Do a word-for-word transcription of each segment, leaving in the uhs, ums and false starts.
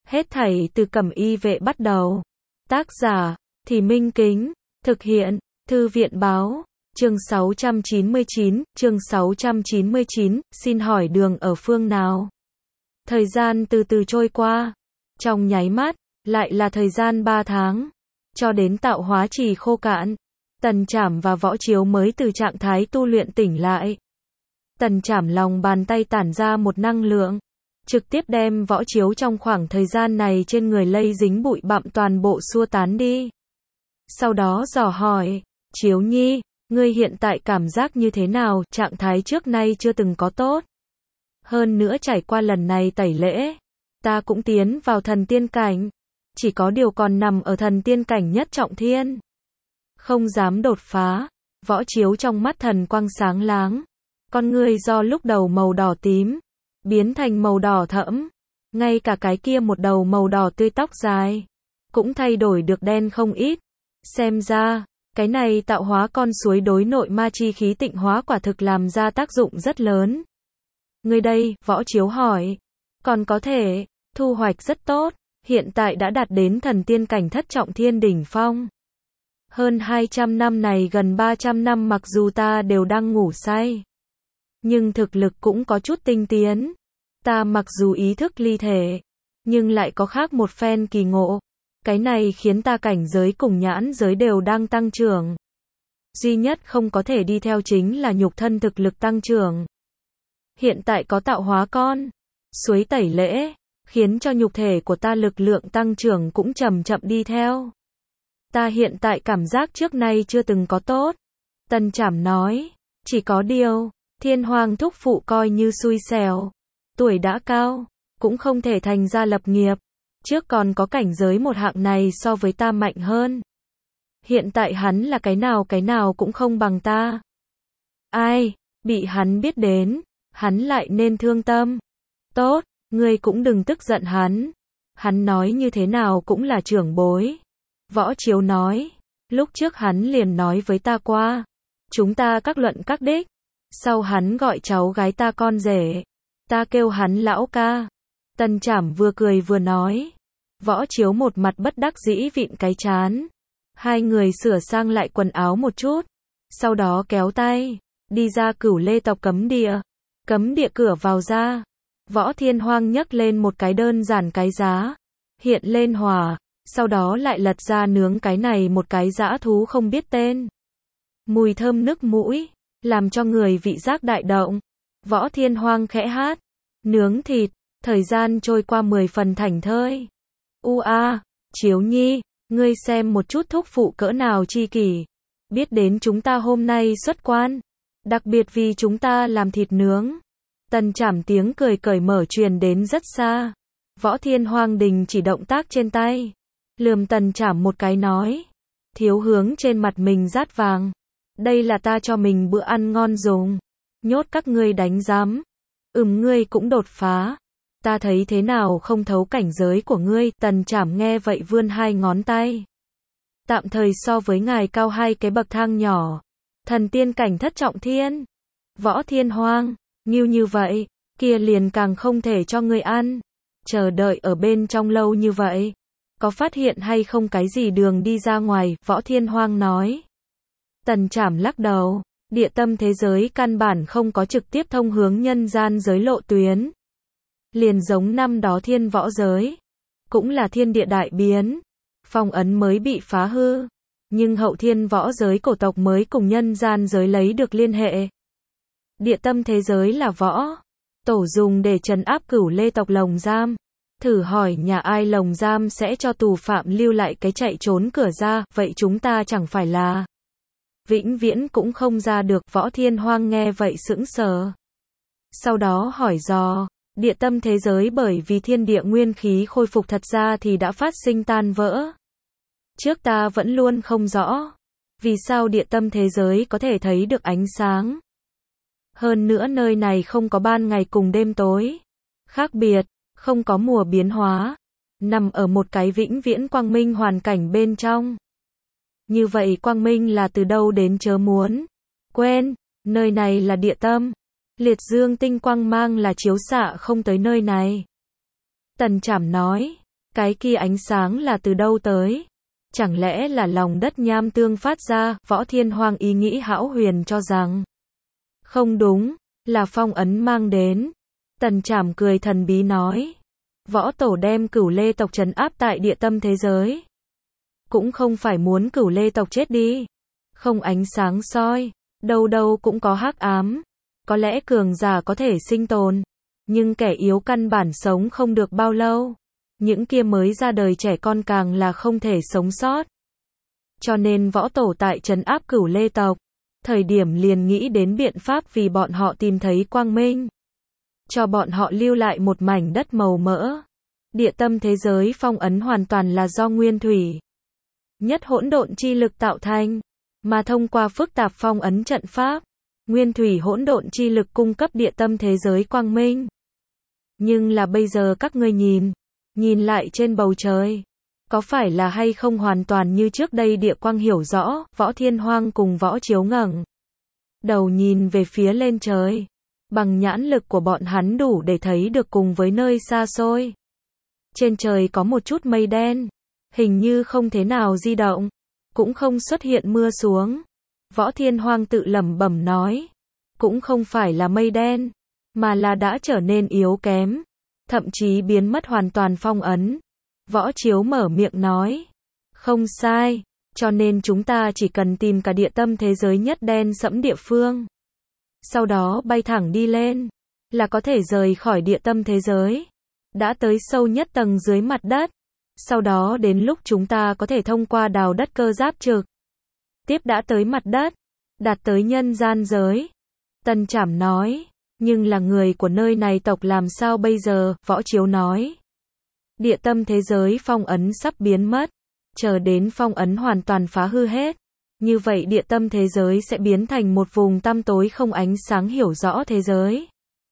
Hết thảy từ Cẩm Y Vệ bắt đầu. Tác giả, Thì Minh Kính. Thực hiện, Thư viện Báo. Chương sáu trăm chín mươi chín, chương sáu trăm chín mươi chín, xin hỏi đường ở phương nào? Thời gian từ từ trôi qua. Trong nháy mắt, lại là thời gian ba tháng. Cho đến tạo hóa trì khô cạn. Tần Trảm và Võ Chiếu mới từ trạng thái tu luyện tỉnh lại. Tần Trảm lòng bàn tay tản ra một năng lượng. Trực tiếp đem Võ Chiếu trong khoảng thời gian này trên người lây dính bụi bặm toàn bộ xua tán đi. Sau đó dò hỏi, Chiếu Nhi, ngươi hiện tại cảm giác như thế nào? Trạng thái trước nay chưa từng có tốt. Hơn nữa trải qua lần này tẩy lễ, ta cũng tiến vào thần tiên cảnh. Chỉ có điều còn nằm ở thần tiên cảnh nhất trọng thiên. Không dám đột phá. Võ Chiếu trong mắt thần quang sáng láng. Con ngươi do lúc đầu màu đỏ tím, biến thành màu đỏ thẫm. Ngay cả cái kia một đầu màu đỏ tươi tóc dài, cũng thay đổi được đen không ít. Xem ra, cái này tạo hóa con suối đối nội ma chi khí tịnh hóa quả thực làm ra tác dụng rất lớn. Ngươi đây, Võ Chiếu hỏi. Còn có thể, thu hoạch rất tốt. Hiện tại đã đạt đến thần tiên cảnh thất trọng thiên đỉnh phong. Hơn hai trăm năm này gần ba trăm năm mặc dù ta đều đang ngủ say, nhưng thực lực cũng có chút tinh tiến. Ta mặc dù ý thức ly thể, nhưng lại có khác một phen kỳ ngộ. Cái này khiến ta cảnh giới cùng nhãn giới đều đang tăng trưởng. Duy nhất không có thể đi theo chính là nhục thân thực lực tăng trưởng. Hiện tại có tạo hóa con suối tẩy lễ, khiến cho nhục thể của ta lực lượng tăng trưởng cũng chậm chậm đi theo. Ta hiện tại cảm giác trước nay chưa từng có tốt. Tần Trảm nói, chỉ có điều, Thiên Hoàng thúc phụ coi như xui xẻo. Tuổi đã cao, cũng không thể thành gia lập nghiệp. Trước còn có cảnh giới một hạng này so với ta mạnh hơn. Hiện tại hắn là cái nào cái nào cũng không bằng ta. Ai, bị hắn biết đến, hắn lại nên thương tâm. Tốt, ngươi cũng đừng tức giận hắn. Hắn nói như thế nào cũng là trưởng bối. Võ Chiếu nói, lúc trước hắn liền nói với ta qua. Chúng ta các luận các đích. Sau hắn gọi cháu gái ta con rể. Ta kêu hắn lão ca. Tần Trảm vừa cười vừa nói. Võ Chiếu một mặt bất đắc dĩ vịn cái chán. Hai người sửa sang lại quần áo một chút. Sau đó kéo tay, đi ra Cửu Lê tộc cấm địa. Cấm địa cửa vào ra. Võ Thiên Hoang nhấc lên một cái đơn giản cái giá. Hiện lên hỏa. Sau đó lại lật ra nướng cái này một cái dã thú không biết tên. Mùi thơm nức mũi, làm cho người vị giác đại động. Võ Thiên Hoang khẽ hát. Nướng thịt, thời gian trôi qua mười phần thảnh thơi. U a, Chiếu Nhi, ngươi xem một chút thúc phụ cỡ nào chi kỷ. Biết đến chúng ta hôm nay xuất quan. Đặc biệt vì chúng ta làm thịt nướng. Tần Trảm tiếng cười cởi mở truyền đến rất xa. Võ Thiên Hoang đình chỉ động tác trên tay. Lườm Tần Trảm một cái nói. Thiếu hướng trên mặt mình rát vàng. Đây là ta cho mình bữa ăn ngon dùng. Nhốt các ngươi đánh giám. Ừm ngươi cũng đột phá. Ta thấy thế nào không thấu cảnh giới của ngươi. Tần Trảm nghe vậy vươn hai ngón tay. Tạm thời so với ngài cao hai cái bậc thang nhỏ. Thần tiên cảnh thất trọng thiên. Võ Thiên Hoang, nghiêu như vậy, kia liền càng không thể cho ngươi ăn. Chờ đợi ở bên trong lâu như vậy. Có phát hiện hay không cái gì đường đi ra ngoài, Võ Thiên Hoang nói. Tần Trảm lắc đầu, địa tâm thế giới căn bản không có trực tiếp thông hướng nhân gian giới lộ tuyến. Liền giống năm đó thiên võ giới, cũng là thiên địa đại biến, phong ấn mới bị phá hư, nhưng hậu thiên võ giới cổ tộc mới cùng nhân gian giới lấy được liên hệ. Địa tâm thế giới là võ tổ dùng để trấn áp Cửu Lê tộc lồng giam. Thử hỏi nhà ai lồng giam sẽ cho tù phạm lưu lại cái chạy trốn cửa ra, vậy chúng ta chẳng phải là vĩnh viễn cũng không ra được. Võ Thiên Hoang nghe vậy sững sờ. Sau đó hỏi dò, địa tâm thế giới bởi vì thiên địa nguyên khí khôi phục thật ra thì đã phát sinh tan vỡ. Trước ta vẫn luôn không rõ, vì sao địa tâm thế giới có thể thấy được ánh sáng. Hơn nữa nơi này không có ban ngày cùng đêm tối. Khác biệt, không có mùa biến hóa. Nằm ở một cái vĩnh viễn quang minh hoàn cảnh bên trong. Như vậy quang minh là từ đâu đến chớ muốn. Quên, nơi này là địa tâm. Liệt dương tinh quang mang là chiếu xạ không tới nơi này. Tần Trảm nói, Cái kia ánh sáng là từ đâu tới? Chẳng lẽ là lòng đất nham tương phát ra? Võ Thiên Hoang ý nghĩ hão huyền cho rằng không đúng, là phong ấn mang đến. Tần Trảm cười thần bí nói, võ tổ đem Cửu Lê tộc trấn áp tại địa tâm thế giới, cũng không phải muốn Cửu Lê tộc chết đi. Không ánh sáng soi, đâu đâu cũng có hắc ám. Có lẽ cường giả có thể sinh tồn, nhưng kẻ yếu căn bản sống không được bao lâu. Những kia mới ra đời trẻ con càng là không thể sống sót. Cho nên võ tổ tại trấn áp Cửu Lê tộc, thời điểm liền nghĩ đến biện pháp vì bọn họ tìm thấy quang minh, cho bọn họ lưu lại một mảnh đất màu mỡ. Địa tâm thế giới phong ấn hoàn toàn là do nguyên thủy nhất hỗn độn chi lực tạo thành, mà thông qua phức tạp phong ấn trận pháp, nguyên thủy hỗn độn chi lực cung cấp địa tâm thế giới quang minh. Nhưng là bây giờ các ngươi nhìn, nhìn lại trên bầu trời, có phải là hay không hoàn toàn như trước đây địa quang hiểu rõ? Võ Thiên Hoang cùng Võ Chiếu ngẩng đầu nhìn về phía lên trời, bằng nhãn lực của bọn hắn đủ để thấy được cùng với nơi xa xôi. Trên trời có một chút mây đen, hình như không thế nào di động, cũng không xuất hiện mưa xuống. Võ Thiên Hoang tự lẩm bẩm nói, cũng không phải là mây đen, mà là đã trở nên yếu kém, thậm chí biến mất hoàn toàn phong ấn. Võ Chiếu mở miệng nói, không sai, cho nên chúng ta chỉ cần tìm cả địa tâm thế giới nhất đen sẫm địa phương, sau đó bay thẳng đi lên, là có thể rời khỏi địa tâm thế giới, đã tới sâu nhất tầng dưới mặt đất. Sau đó đến lúc chúng ta có thể thông qua đào đất cơ giáp trực tiếp đã tới mặt đất, đạt tới nhân gian giới. Tần Trảm nói, nhưng là người của nơi này tộc làm sao bây giờ? Võ Chiếu nói, địa tâm thế giới phong ấn sắp biến mất, chờ đến phong ấn hoàn toàn phá hư hết, như vậy địa tâm thế giới sẽ biến thành một vùng tăm tối không ánh sáng hiểu rõ thế giới.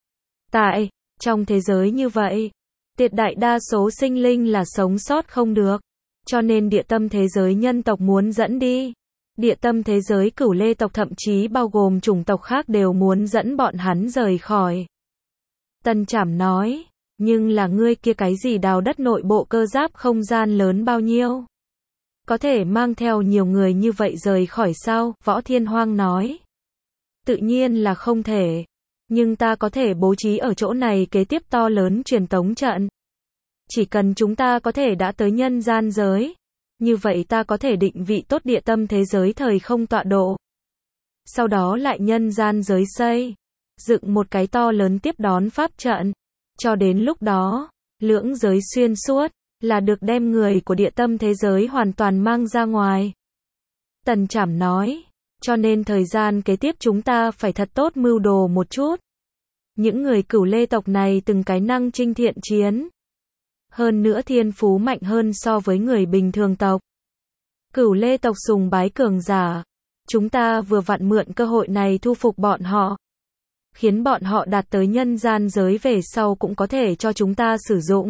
Tại trong thế giới như vậy, tuyệt đại đa số sinh linh là sống sót không được, cho nên địa tâm thế giới nhân tộc muốn dẫn đi. Địa tâm thế giới Cửu Lê tộc thậm chí bao gồm chủng tộc khác đều muốn dẫn bọn hắn rời khỏi. Tần Trảm nói, nhưng là ngươi kia cái gì đào đất nội bộ cơ giáp không gian lớn bao nhiêu? Có thể mang theo nhiều người như vậy rời khỏi sao? Võ Thiên Hoang nói, tự nhiên là không thể, nhưng ta có thể bố trí ở chỗ này kế tiếp to lớn truyền tống trận. Chỉ cần chúng ta có thể đã tới nhân gian giới, như vậy ta có thể định vị tốt địa tâm thế giới thời không tọa độ. Sau đó lại nhân gian giới xây, dựng một cái to lớn tiếp đón pháp trận. Cho đến lúc đó, lưỡng giới xuyên suốt, là được đem người của địa tâm thế giới hoàn toàn mang ra ngoài. Tần Trảm nói, cho nên thời gian kế tiếp chúng ta phải thật tốt mưu đồ một chút. Những người Cửu Lê tộc này từng cái năng trinh thiện chiến, hơn nữa thiên phú mạnh hơn so với người bình thường tộc. Cửu Lê tộc sùng bái cường giả, chúng ta vừa vặn mượn cơ hội này thu phục bọn họ, khiến bọn họ đạt tới nhân gian giới về sau cũng có thể cho chúng ta sử dụng.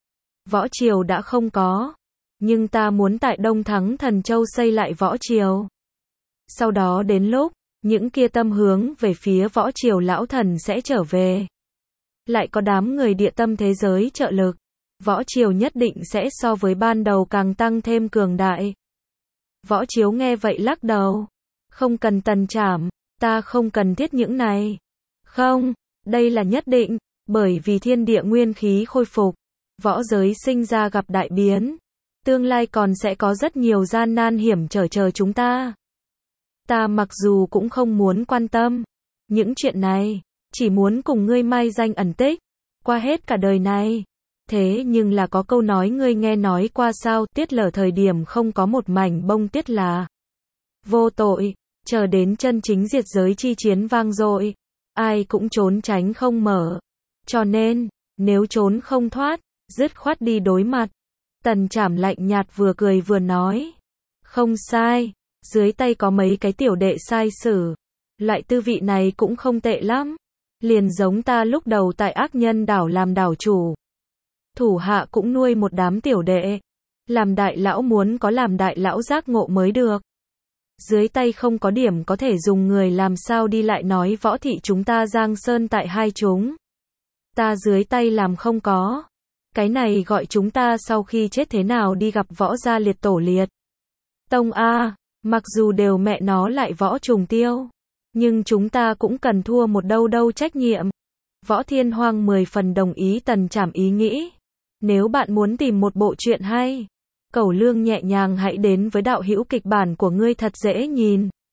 Võ triều đã không có, nhưng ta muốn tại Đông Thắng Thần Châu xây lại võ triều. Sau đó đến lúc những kia tâm hướng về phía võ triều lão thần sẽ trở về, lại có đám người địa tâm thế giới trợ lực, võ triều nhất định sẽ so với ban đầu càng tăng thêm cường đại. Võ Chiếu nghe vậy lắc đầu, không cần Tần Trảm, ta không cần thiết những này. Không, đây là nhất định, bởi vì thiên địa nguyên khí khôi phục, võ giới sinh ra gặp đại biến, tương lai còn sẽ có rất nhiều gian nan hiểm trở chờ chúng ta. Ta mặc dù cũng không muốn quan tâm những chuyện này, chỉ muốn cùng ngươi mai danh ẩn tích, qua hết cả đời này. Thế nhưng là có câu nói ngươi nghe nói qua sao, tuyết lở thời điểm không có một mảnh bông tuyết là vô tội, chờ đến chân chính diệt giới chi chiến vang dội, ai cũng trốn tránh không mở. Cho nên, nếu trốn không thoát, dứt khoát đi đối mặt. Tần Trảm lạnh nhạt vừa cười vừa nói, không sai, dưới tay có mấy cái tiểu đệ sai sử, loại tư vị này cũng không tệ lắm, liền giống ta lúc đầu tại Ác Nhân đảo làm đảo chủ. Thủ hạ cũng nuôi một đám tiểu đệ, làm đại lão muốn có làm đại lão giác ngộ mới được. Dưới tay không có điểm có thể dùng người làm sao đi lại nói võ thị chúng ta giang sơn tại hai chúng. Ta dưới tay làm không có. Cái này gọi chúng ta sau khi chết thế nào đi gặp võ gia liệt tổ liệt tông a, mặc dù đều mẹ nó lại võ trùng tiêu, nhưng chúng ta cũng cần thua một đâu đâu trách nhiệm. Võ Thiên Hoang mười phần đồng ý Tần Trảm ý nghĩ. Nếu bạn muốn tìm một bộ truyện hay, Cẩu Lương nhẹ nhàng hãy đến với đạo hữu kịch bản của ngươi thật dễ nhìn.